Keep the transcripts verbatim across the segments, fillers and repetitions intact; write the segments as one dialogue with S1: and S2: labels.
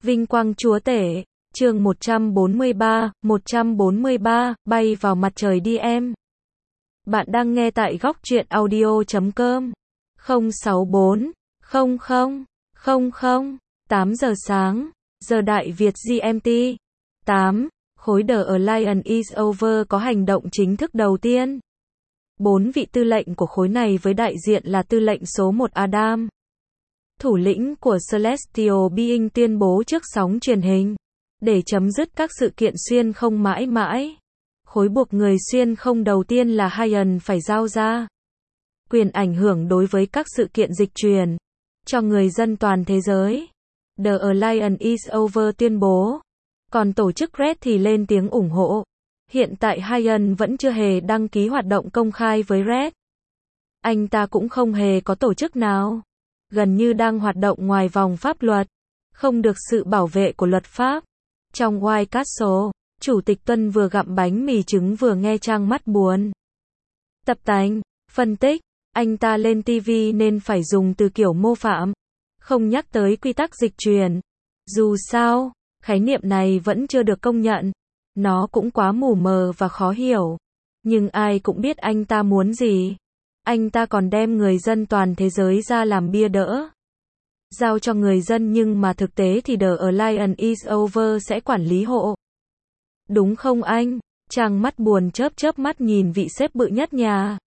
S1: Vinh quang chúa tể, chương một trăm bốn mươi ba, một trăm bốn mươi ba, bay vào mặt trời đi em. Bạn đang nghe tại góc truyện audio chấm com. không sáu bốn, không không, không không, tám giờ sáng, giờ Đại Việt giê em tê. tám, khối The Alliance is over có hành động chính thức đầu tiên. Bốn vị tư lệnh của khối này với đại diện là tư lệnh số một Adam, thủ lĩnh của Celestial Being tuyên bố trước sóng truyền hình, để chấm dứt các sự kiện xuyên không mãi mãi. Khối buộc người xuyên không đầu tiên là Hyan phải giao ra quyền ảnh hưởng đối với các sự kiện dịch truyền cho người dân toàn thế giới. The Alliance is over tuyên bố. Còn tổ chức Red thì lên tiếng ủng hộ. Hiện tại Hyan vẫn chưa hề đăng ký hoạt động công khai với Red. Anh ta cũng không hề có tổ chức nào, gần như đang hoạt động ngoài vòng pháp luật, không được sự bảo vệ của luật pháp. Trong White Castle, Chủ tịch Tuân vừa gặm bánh mì trứng vừa nghe Trang mắt buồn. Tập tành, phân tích, anh ta lên ti vi nên phải dùng từ kiểu mô phạm, không nhắc tới quy tắc dịch truyền. Dù sao, khái niệm này vẫn chưa được công nhận, nó cũng quá mù mờ và khó hiểu. Nhưng ai cũng biết anh ta muốn gì. Anh ta còn đem người dân toàn thế giới ra làm bia đỡ, giao cho người dân, nhưng mà thực tế thì The Alliance is over sẽ quản lý hộ. Đúng không anh? Trang mắt buồn chớp chớp mắt nhìn vị sếp bự nhất nhà.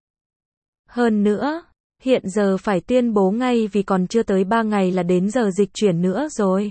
S1: Hơn nữa, hiện giờ phải tuyên bố ngay vì còn chưa tới ba ngày là đến giờ dịch chuyển nữa rồi.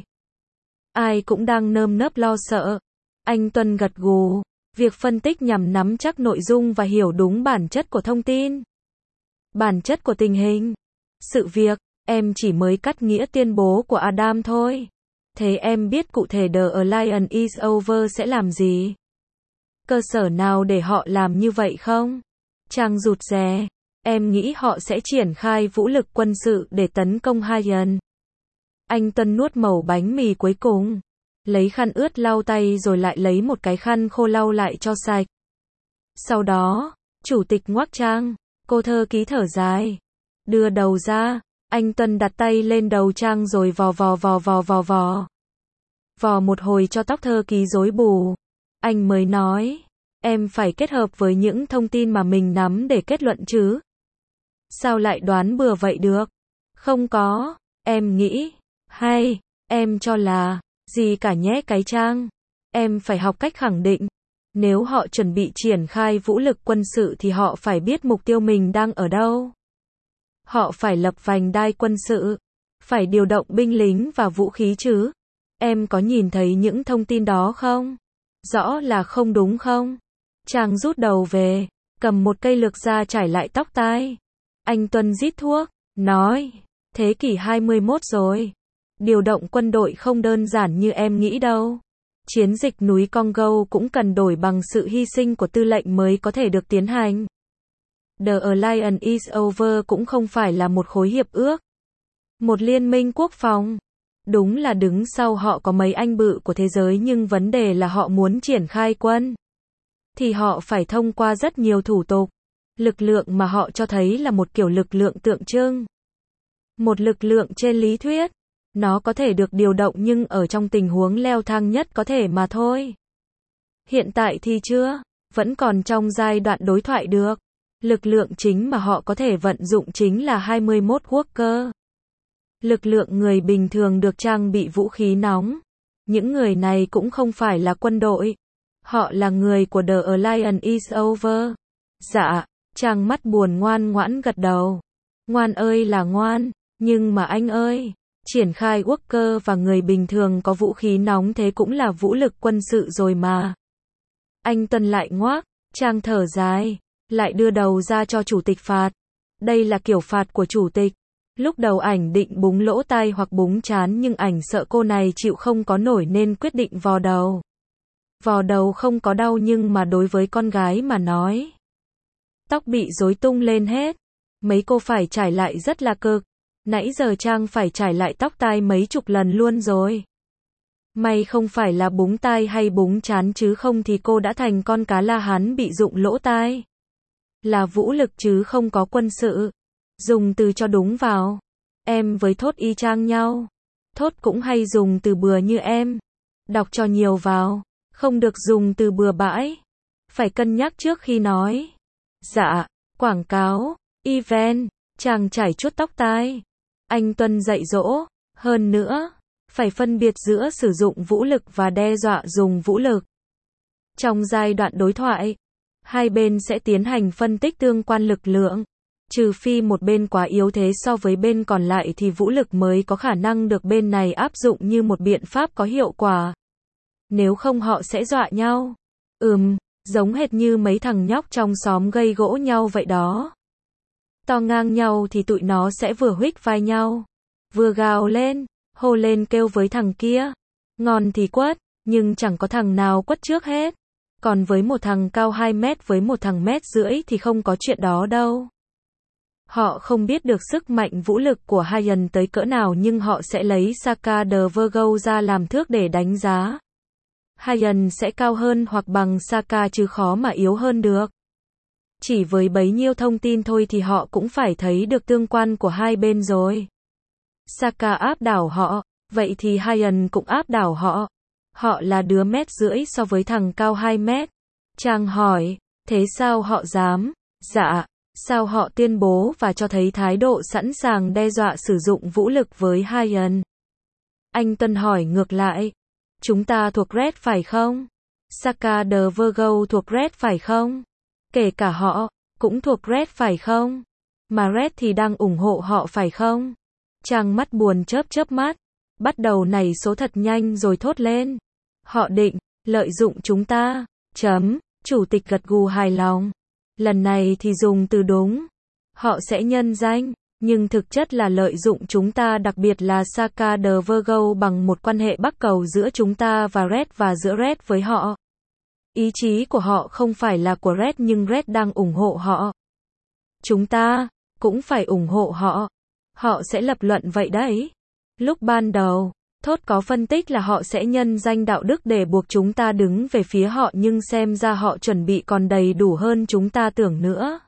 S1: Ai cũng đang nơm nớp lo sợ. Anh Tuân gật gù. Việc phân tích nhằm nắm chắc nội dung và hiểu đúng bản chất của thông tin, bản chất của tình hình, sự việc. Em chỉ mới cắt nghĩa tuyên bố của Adam thôi. Thế em biết cụ thể The Alliance is over sẽ làm gì? Cơ sở nào để họ làm như vậy không? Trang rụt rè. Em nghĩ họ sẽ triển khai vũ lực quân sự để tấn công Hyan. Anh Tuân nuốt mẩu bánh mì cuối cùng, lấy khăn ướt lau tay rồi lại lấy một cái khăn khô lau lại cho sạch. Sau đó, chủ tịch ngoác Trang, cô thơ ký thở dài, đưa đầu ra. Anh Tuân đặt tay lên đầu Trang rồi vò vò vò vò vò vò. Vò một hồi cho tóc thơ ký rối bù. Anh mới nói, em phải kết hợp với những thông tin mà mình nắm để kết luận chứ. Sao lại đoán bừa vậy được? Không có, em nghĩ, hay, em cho là, gì cả nhé cái Trang. Em phải học cách khẳng định. Nếu họ chuẩn bị triển khai vũ lực quân sự thì họ phải biết mục tiêu mình đang ở đâu. Họ phải lập vành đai quân sự, phải điều động binh lính và vũ khí chứ. Em có nhìn thấy những thông tin đó không? Rõ là không đúng không? Trang rút đầu về, cầm một cây lược ra trải lại tóc tai. Anh Tuân rít thuốc, nói, thế kỷ hai mươi mốt rồi. Điều động quân đội không đơn giản như em nghĩ đâu. Chiến dịch núi Congo cũng cần đổi bằng sự hy sinh của tư lệnh mới có thể được tiến hành. The Alliance is over cũng không phải là một khối hiệp ước, một liên minh quốc phòng. Đúng là đứng sau họ có mấy anh bự của thế giới, nhưng vấn đề là họ muốn triển khai quân thì họ phải thông qua rất nhiều thủ tục. Lực lượng mà họ cho thấy là một kiểu lực lượng tượng trưng, một lực lượng trên lý thuyết. Nó có thể được điều động nhưng ở trong tình huống leo thang nhất có thể mà thôi. Hiện tại thì chưa, vẫn còn trong giai đoạn đối thoại được. Lực lượng chính mà họ có thể vận dụng chính là hai mươi mốt worker. Lực lượng người bình thường được trang bị vũ khí nóng. Những người này cũng không phải là quân đội. Họ là người của The Alliance is over. Dạ, Trang mắt buồn ngoan ngoãn gật đầu. Ngoan ơi là ngoan, nhưng mà anh ơi, triển khai worker và người bình thường có vũ khí nóng thế cũng là vũ lực quân sự rồi mà. Anh Tuân lại ngoác, Trang thở dài, lại đưa đầu ra cho chủ tịch phạt. Đây là kiểu phạt của chủ tịch. Lúc đầu ảnh định búng lỗ tai hoặc búng trán nhưng ảnh sợ cô này chịu không có nổi nên quyết định vò đầu. Vò đầu không có đau nhưng mà đối với con gái mà nói, tóc bị rối tung lên hết. Mấy cô phải trải lại rất là cực. Nãy giờ Trang phải trải lại tóc tai mấy chục lần luôn rồi. May không phải là búng tai hay búng trán chứ không thì cô đã thành con cá La Hán bị rụng lỗ tai. Là vũ lực chứ không có quân sự. Dùng từ cho đúng vào. Em với Thốt y chang nhau. Thốt cũng hay dùng từ bừa như em. Đọc cho nhiều vào. Không được dùng từ bừa bãi. Phải cân nhắc trước khi nói. Dạ, quảng cáo, event, chàng chải chuốt tóc tai. Anh Tuân dạy dỗ. Hơn nữa, phải phân biệt giữa sử dụng vũ lực và đe dọa dùng vũ lực. Trong giai đoạn đối thoại, hai bên sẽ tiến hành phân tích tương quan lực lượng. Trừ phi một bên quá yếu thế so với bên còn lại thì vũ lực mới có khả năng được bên này áp dụng như một biện pháp có hiệu quả. Nếu không họ sẽ dọa nhau. Ừm, giống hệt như mấy thằng nhóc trong xóm gây gỗ nhau vậy đó. To ngang nhau thì tụi nó sẽ vừa huých vai nhau, vừa gào lên, hô lên kêu với thằng kia. Ngon thì quất, nhưng chẳng có thằng nào quất trước hết. Còn với một thằng cao hai mét với một thằng mét rưỡi thì không có chuyện đó đâu. Họ không biết được sức mạnh vũ lực của Hayan tới cỡ nào nhưng họ sẽ lấy Saka the Virgo ra làm thước để đánh giá. Hayan sẽ cao hơn hoặc bằng Saka chứ khó mà yếu hơn được. Chỉ với bấy nhiêu thông tin thôi thì họ cũng phải thấy được tương quan của hai bên rồi. Saka áp đảo họ, vậy thì Hayan cũng áp đảo họ. Họ là đứa mét rưỡi so với thằng cao hai mét. Chàng hỏi, thế sao họ dám? Dạ, sao họ tuyên bố và cho thấy thái độ sẵn sàng đe dọa sử dụng vũ lực với Hayan? Anh Tuân hỏi ngược lại, chúng ta thuộc Red phải không? Saka the Virgo thuộc Red phải không? Kể cả họ, cũng thuộc Red phải không? Mà Red thì đang ủng hộ họ phải không? Chàng mắt buồn chớp chớp mắt, bắt đầu nảy số thật nhanh rồi thốt lên. Họ định lợi dụng chúng ta. Chấm. Chủ tịch gật gù hài lòng. Lần này thì dùng từ đúng. Họ sẽ nhân danh, nhưng thực chất là lợi dụng chúng ta, đặc biệt là Saka the Virgo bằng một quan hệ bắc cầu giữa chúng ta và Red và giữa Red với họ. Ý chí của họ không phải là của Red nhưng Red đang ủng hộ họ. Chúng ta cũng phải ủng hộ họ. Họ sẽ lập luận vậy đấy. Lúc ban đầu, Thốt có phân tích là họ sẽ nhân danh đạo đức để buộc chúng ta đứng về phía họ nhưng xem ra họ chuẩn bị còn đầy đủ hơn chúng ta tưởng nữa.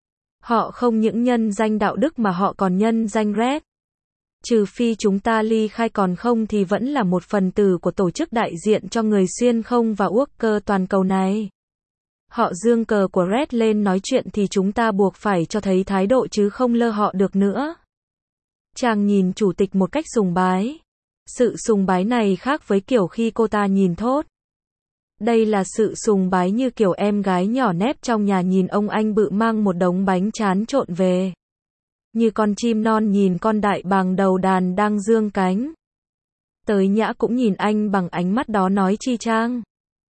S1: Họ không những nhân danh đạo đức mà họ còn nhân danh Red. Trừ phi chúng ta ly khai còn không thì vẫn là một phần tử của tổ chức đại diện cho người xuyên không và uốc cơ toàn cầu này. Họ dương cờ của Red lên nói chuyện thì chúng ta buộc phải cho thấy thái độ chứ không lơ họ được nữa. Chàng nhìn chủ tịch một cách sùng bái. Sự sùng bái này khác với kiểu khi cô ta nhìn Thốt. Đây là sự sùng bái như kiểu em gái nhỏ nép trong nhà nhìn ông anh bự mang một đống bánh trán trộn về. Như con chim non nhìn con đại bàng đầu đàn đang dương cánh. Tới Nhã cũng nhìn anh bằng ánh mắt đó nói chi chang.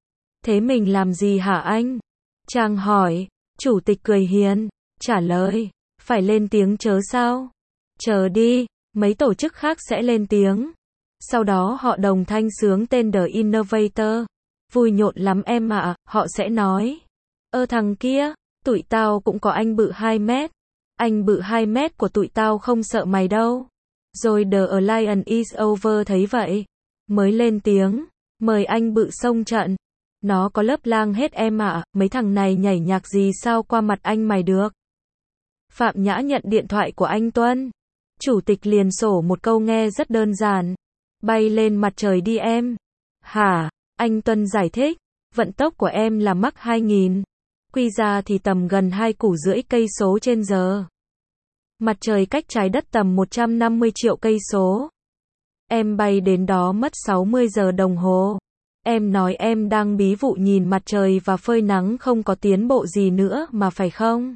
S1: Thế mình làm gì hả anh? Chàng hỏi. Chủ tịch cười hiền, trả lời. Phải lên tiếng chớ sao? Chờ đi, mấy tổ chức khác sẽ lên tiếng. Sau đó họ đồng thanh sướng tên The Innovator. Vui nhộn lắm em ạ, họ sẽ nói. Ơ thằng kia, tụi tao cũng có anh bự hai mét. Anh bự hai mét của tụi tao không sợ mày đâu. Rồi The Alliance is over thấy vậy. Mới lên tiếng, mời anh bự xông trận. Nó có lớp lang hết em ạ, mấy thằng này nhảy nhạc gì sao qua mặt anh mày được. Phạm Nhã nhận điện thoại của anh Tuân. Chủ tịch liền sổ một câu nghe rất đơn giản. Bay lên mặt trời đi em. Hả? Anh Tuân giải thích. Vận tốc của em là Mach hai nghìn. Quy ra thì tầm gần hai củ rưỡi cây số trên giờ. Mặt trời cách trái đất tầm một trăm năm mươi triệu cây số. Em bay đến đó mất sáu mươi giờ đồng hồ. Em nói em đang bí vụ nhìn mặt trời và phơi nắng không có tiến bộ gì nữa mà phải không?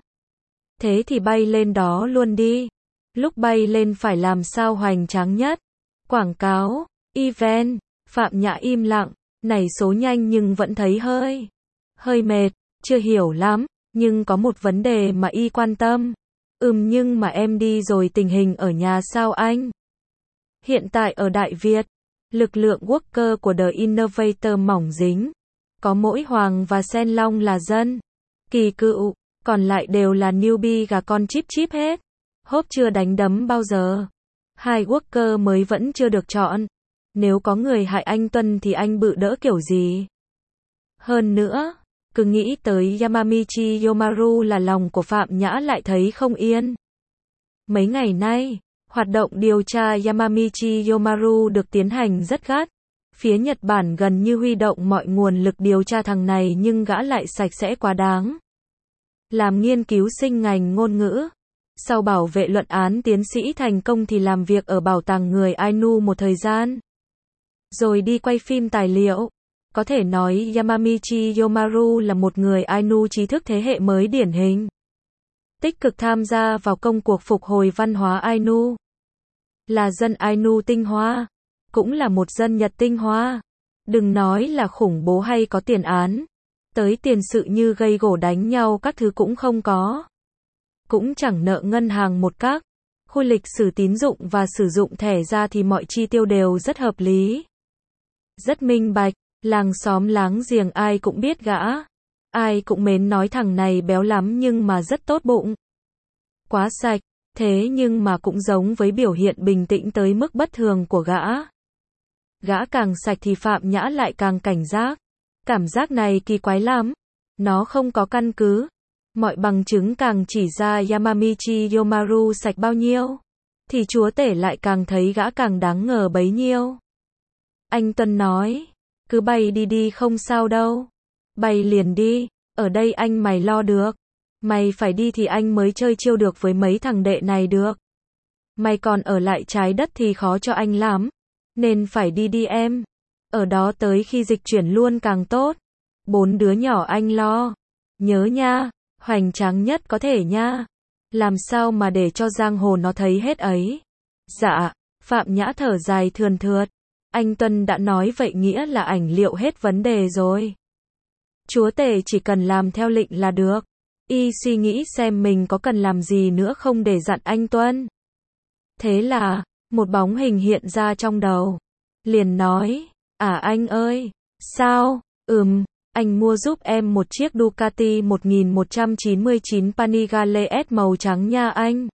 S1: Thế thì bay lên đó luôn đi. Lúc bay lên phải làm sao hoành tráng nhất. Quảng cáo, event, Phạm Nhã im lặng, nảy số nhanh nhưng vẫn thấy hơi, hơi mệt, chưa hiểu lắm, nhưng có một vấn đề mà y quan tâm. Ừm nhưng mà em đi rồi tình hình ở nhà sao anh? Hiện tại ở Đại Việt, lực lượng worker của The Innovator mỏng dính. Có mỗi Hoàng và Sen Long là dân kỳ cựu, còn lại đều là newbie gà con chip chip hết. Hốp chưa đánh đấm bao giờ. Hai worker mới vẫn chưa được chọn. Nếu có người hại anh Tuân thì anh bự đỡ kiểu gì? Hơn nữa, cứ nghĩ tới Yamamichi Yomaru là lòng của Phạm Nhã lại thấy không yên. Mấy ngày nay, Hoạt động điều tra Yamamichi Yomaru được tiến hành rất gắt. Phía Nhật Bản gần như huy động mọi nguồn lực điều tra thằng này nhưng gã lại sạch sẽ quá đáng. Làm nghiên cứu sinh ngành ngôn ngữ. Sau bảo vệ luận án tiến sĩ thành công thì làm việc ở bảo tàng người Ainu một thời gian. Rồi đi quay phim tài liệu. Có thể nói Yamamichi Yomaru là một người Ainu trí thức thế hệ mới điển hình. Tích cực tham gia vào công cuộc phục hồi văn hóa Ainu. Là dân Ainu tinh hoa. Cũng là một dân Nhật tinh hoa. Đừng nói là khủng bố hay có tiền án. Tới tiền sự như gây gổ đánh nhau các thứ cũng không có. Cũng chẳng nợ ngân hàng một các. Khu lịch sử tín dụng và sử dụng thẻ ra thì mọi chi tiêu đều rất hợp lý. Rất minh bạch, làng xóm láng giềng ai cũng biết gã. Ai cũng mến nói thằng này béo lắm nhưng mà rất tốt bụng. Quá sạch, thế nhưng mà cũng giống với biểu hiện bình tĩnh tới mức bất thường của gã. Gã càng sạch thì Phạm Nhã lại càng cảnh giác. Cảm giác này kỳ quái lắm. Nó không có căn cứ. Mọi bằng chứng càng chỉ ra Yamamichi Yomaru sạch bao nhiêu. Thì chúa tể lại càng thấy gã càng đáng ngờ bấy nhiêu. Anh Tuân nói. Cứ bay đi đi không sao đâu. Bay liền đi. Ở đây anh mày lo được. Mày phải đi thì anh mới chơi chiêu được với mấy thằng đệ này được. Mày còn ở lại trái đất thì khó cho anh lắm. Nên phải đi đi em. Ở đó tới khi dịch chuyển luôn càng tốt. Bốn đứa nhỏ anh lo. Nhớ nha. Hoành tráng nhất có thể nha. Làm sao mà để cho giang hồ nó thấy hết ấy. Dạ. Phạm Nhã thở dài thườn thượt. Anh Tuân đã nói vậy nghĩa là ảnh liệu hết vấn đề rồi. Chúa tể chỉ cần làm theo lệnh là được. Y suy nghĩ xem mình có cần làm gì nữa không để dặn anh Tuân. Thế là, một bóng hình hiện ra trong đầu. Liền nói, à anh ơi, sao, ừm, anh mua giúp em một chiếc Ducati một nghìn một trăm chín mươi chín Panigale S màu trắng nha anh.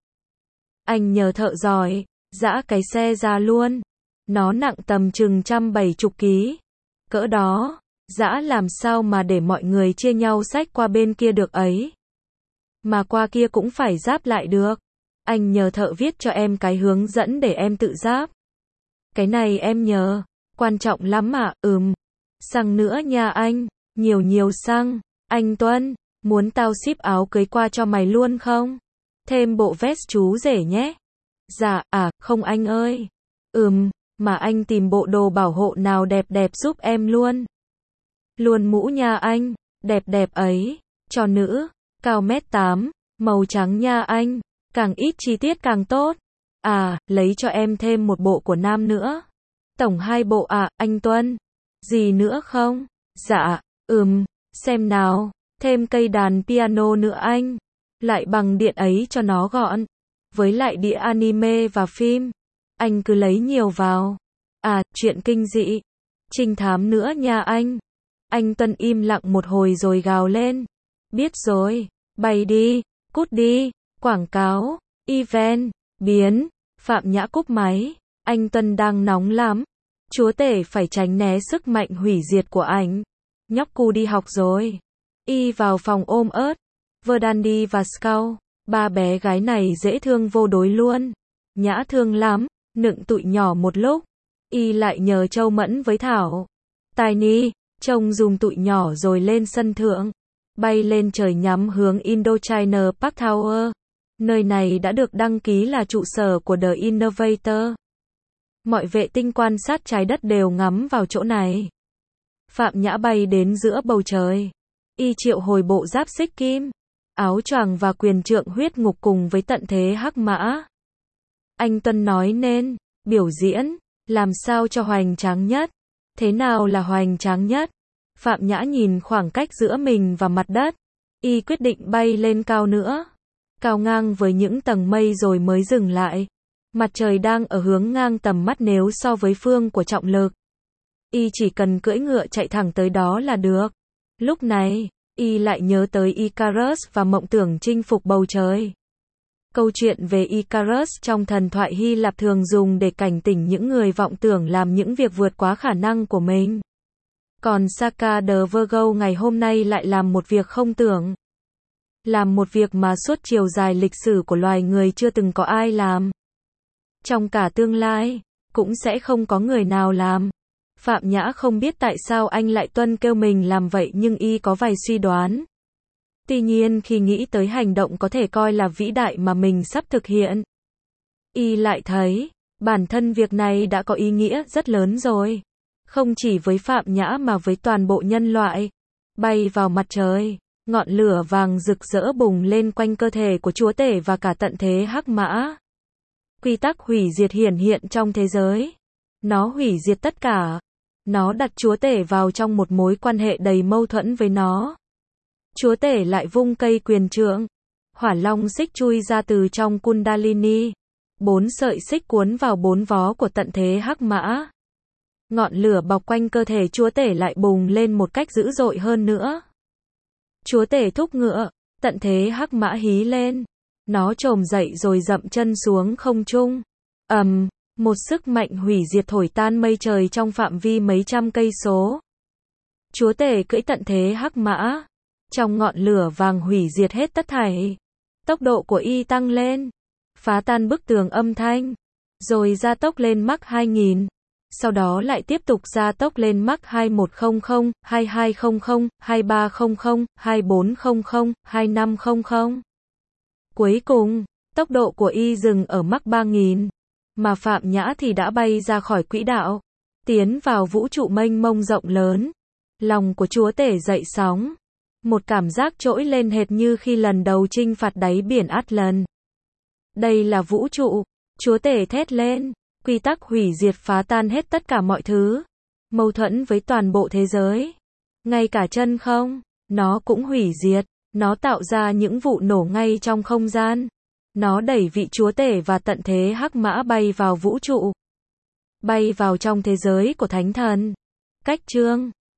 S1: Anh nhờ thợ giỏi, giã cái xe ra luôn. Nó nặng tầm chừng trăm bảy chục ký. Cỡ đó, giã làm sao mà để mọi người chia nhau xách qua bên kia được ấy. Mà qua kia cũng phải giáp lại được. Anh nhờ thợ viết cho em cái hướng dẫn để em tự giáp. Cái này em nhờ. Quan trọng lắm mà, ừm. Xăng nữa nha anh. Nhiều nhiều xăng. Anh Tuân, muốn tao ship áo cưới qua cho mày luôn không? Thêm bộ vest chú rể nhé. Dạ, à, không anh ơi. Ừm, mà anh tìm bộ đồ bảo hộ nào đẹp đẹp giúp em luôn. Luôn mũ nha anh. Đẹp đẹp ấy. Cho nữ. Cao mét tám. Màu trắng nha anh. Càng ít chi tiết càng tốt. À, lấy cho em thêm một bộ của nam nữa. Tổng hai bộ à, anh Tuân. Gì nữa không? Dạ, ừm, xem nào. Thêm cây đàn piano nữa anh. Lại bằng điện ấy cho nó gọn. Với lại đĩa anime và phim. Anh cứ lấy nhiều vào. À, chuyện kinh dị. Trinh thám nữa nha anh. Anh Tuân im lặng một hồi rồi gào lên. Biết rồi. Bay đi. Cút đi. Quảng cáo. Event. Biến. Phạm Nhã cúp máy. Anh Tuân đang nóng lắm. Chúa tể phải tránh né sức mạnh hủy diệt của ảnh. Nhóc cu đi học rồi. Y vào phòng ôm ớt. Verdandi và Scout. Ba bé gái này dễ thương vô đối luôn. Nhã thương lắm. Nựng tụi nhỏ một lúc. Y lại nhờ Châu Mẫn với Thảo. Tài Ni. Trông dùm tụi nhỏ rồi lên sân thượng. Bay lên trời nhắm hướng Indochina Park Tower. Nơi này đã được đăng ký là trụ sở của The Innovator. Mọi vệ tinh quan sát trái đất đều ngắm vào chỗ này. Phạm Nhã bay đến giữa bầu trời. Y triệu hồi bộ giáp xích kim, áo choàng và quyền trượng huyết ngục cùng với tận thế hắc mã. Anh Tuân nói nên, biểu diễn, làm sao cho hoành tráng nhất. Thế nào là hoành tráng nhất? Phạm Nhã nhìn khoảng cách giữa mình và mặt đất. Y quyết định bay lên cao nữa. Cao ngang với những tầng mây rồi mới dừng lại. Mặt trời đang ở hướng ngang tầm mắt nếu so với phương của trọng lực. Y chỉ cần cưỡi ngựa chạy thẳng tới đó là được. Lúc này, Y lại nhớ tới Icarus và mộng tưởng chinh phục bầu trời. Câu chuyện về Icarus trong thần thoại Hy Lạp thường dùng để cảnh tỉnh những người vọng tưởng làm những việc vượt quá khả năng của mình. Còn Saka the Virgo ngày hôm nay lại làm một việc không tưởng. Làm một việc mà suốt chiều dài lịch sử của loài người chưa từng có ai làm. trong cả tương lai, cũng sẽ không có người nào làm. Phạm Nhã không biết tại sao anh lại tuân kêu mình làm vậy nhưng y có vài suy đoán. Tuy nhiên khi nghĩ tới hành động có thể coi là vĩ đại mà mình sắp thực hiện, y lại thấy, bản thân việc này đã có ý nghĩa rất lớn rồi. Không chỉ với Phạm Nhã mà với toàn bộ nhân loại. Bay vào mặt trời, ngọn lửa vàng rực rỡ bùng lên quanh cơ thể của chúa tể và cả tận thế hắc mã. Quy tắc hủy diệt hiển hiện trong thế giới. Nó hủy diệt tất cả. Nó đặt chúa tể vào trong một mối quan hệ đầy mâu thuẫn với nó. Chúa tể lại vung cây quyền trượng. Hỏa long xích chui ra từ trong Kundalini. Bốn sợi xích cuốn vào bốn vó của tận thế hắc mã. Ngọn lửa bọc quanh cơ thể chúa tể lại bùng lên một cách dữ dội hơn nữa. Chúa tể thúc ngựa, tận thế hắc mã hí lên. Nó trồm dậy rồi dậm chân xuống không trung. Ầm, um, một sức mạnh hủy diệt thổi tan mây trời trong phạm vi mấy trăm cây số. Chúa tể cưỡi tận thế hắc mã. Trong ngọn lửa vàng hủy diệt hết tất thảy. Tốc độ của y tăng lên. Phá tan bức tường âm thanh. Rồi gia tốc lên Mach hai nghìn. Sau đó lại tiếp tục gia tốc lên Mach hai một không không, hai hai không không, hai ba không không, hai bốn không không, hai năm không không. Cuối cùng, tốc độ của y dừng ở Mach ba nghìn. Mà Phạm Nhã thì đã bay ra khỏi quỹ đạo. Tiến vào vũ trụ mênh mông rộng lớn. Lòng của chúa tể dậy sóng. Một cảm giác trỗi lên hệt như khi lần đầu chinh phạt đáy biển Atlan. Đây là vũ trụ. Chúa tể thét lên. Quy tắc hủy diệt phá tan hết tất cả mọi thứ. Mâu thuẫn với toàn bộ thế giới. Ngay cả chân không, nó cũng hủy diệt. Nó tạo ra những vụ nổ ngay trong không gian. Nó đẩy vị chúa tể và tận thế hắc mã bay vào vũ trụ. Bay vào trong thế giới của thánh thần. Cách chương